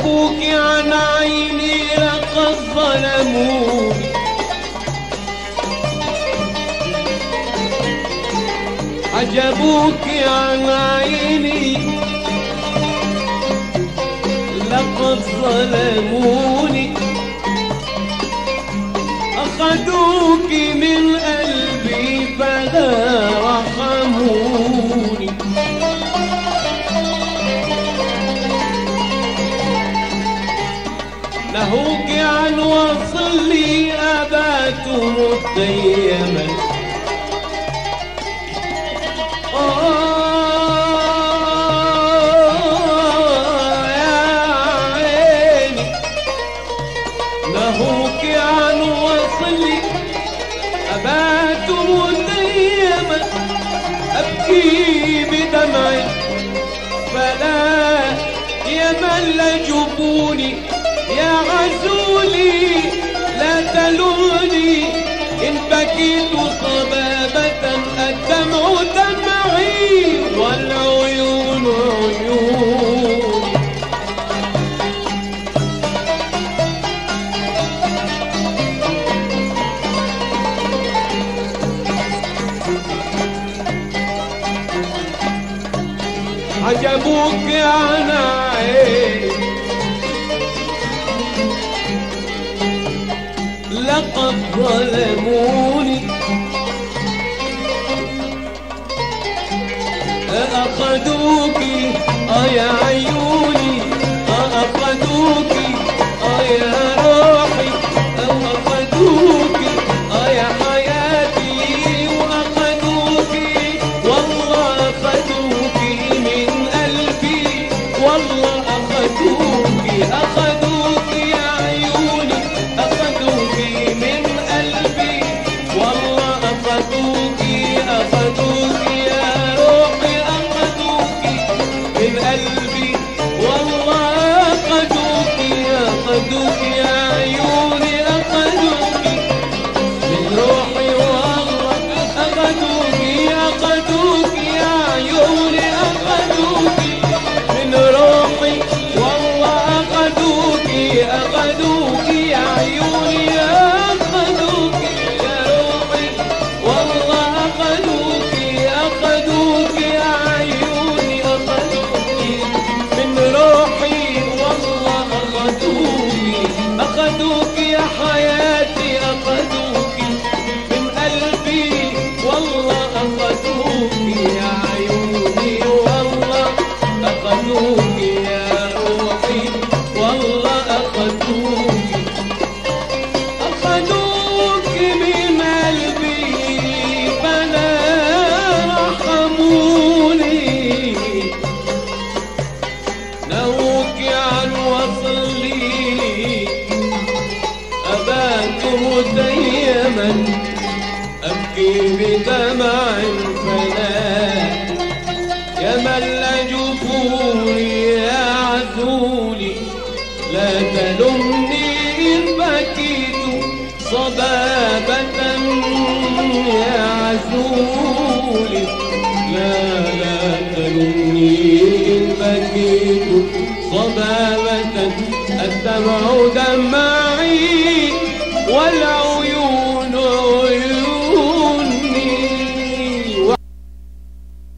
حجبوك عن عيني لقد ظلموني، حجبوك عن عيني لقد ظلموني، أخذوك من قلبي فلا رحموني. نهوك عن وصلي أبات متيما، يا عيني نهوك عن وصلي أبات متيما، أبكي بدمعي فلا يمل جبوني، يا عزولي لا تلوني إن بكيت صبابة، الدمع دمعي والعيون عيوني. حجبوك عن عيني لقد ظلموني، أخذوك يا عيوني، أخذوك يا روحي، أخذوك يا حياتي، وأخذوك والله أخذوك من قلبي، والله أخذوك أخذوك يا عيوني، أخذوك من قلبي، والله أخذوك أخذوك يا روحي، أخذوك من قلبي، والله أخذوك أخذوك يا عيوني، أخذوك من روحي، والله أخذوك أخذوك يا عيوني، أخذوك من روحي، والله أخذوك أخذوك يا عيوني، أخذوك يا روحي، والله أخذوك أخذوك يا عيوني، أخذوك من روحي، والله أخذوك أخذوك يا حياتي، أخذوك من قلبي، والله أخذوك يا عيوني، والله أخذوك يا روحي، والله أخذوك أخذوك من قلبي فلا رحموني. نهوك عن وصلي أبات متيما، أبكي بدمع فلا يمل جفوني، يا عزولي لا تلمني إن بكيت صبابة، يا عزولي لا تلمني إن بكيت صبابة، الدمع دمعي والعيون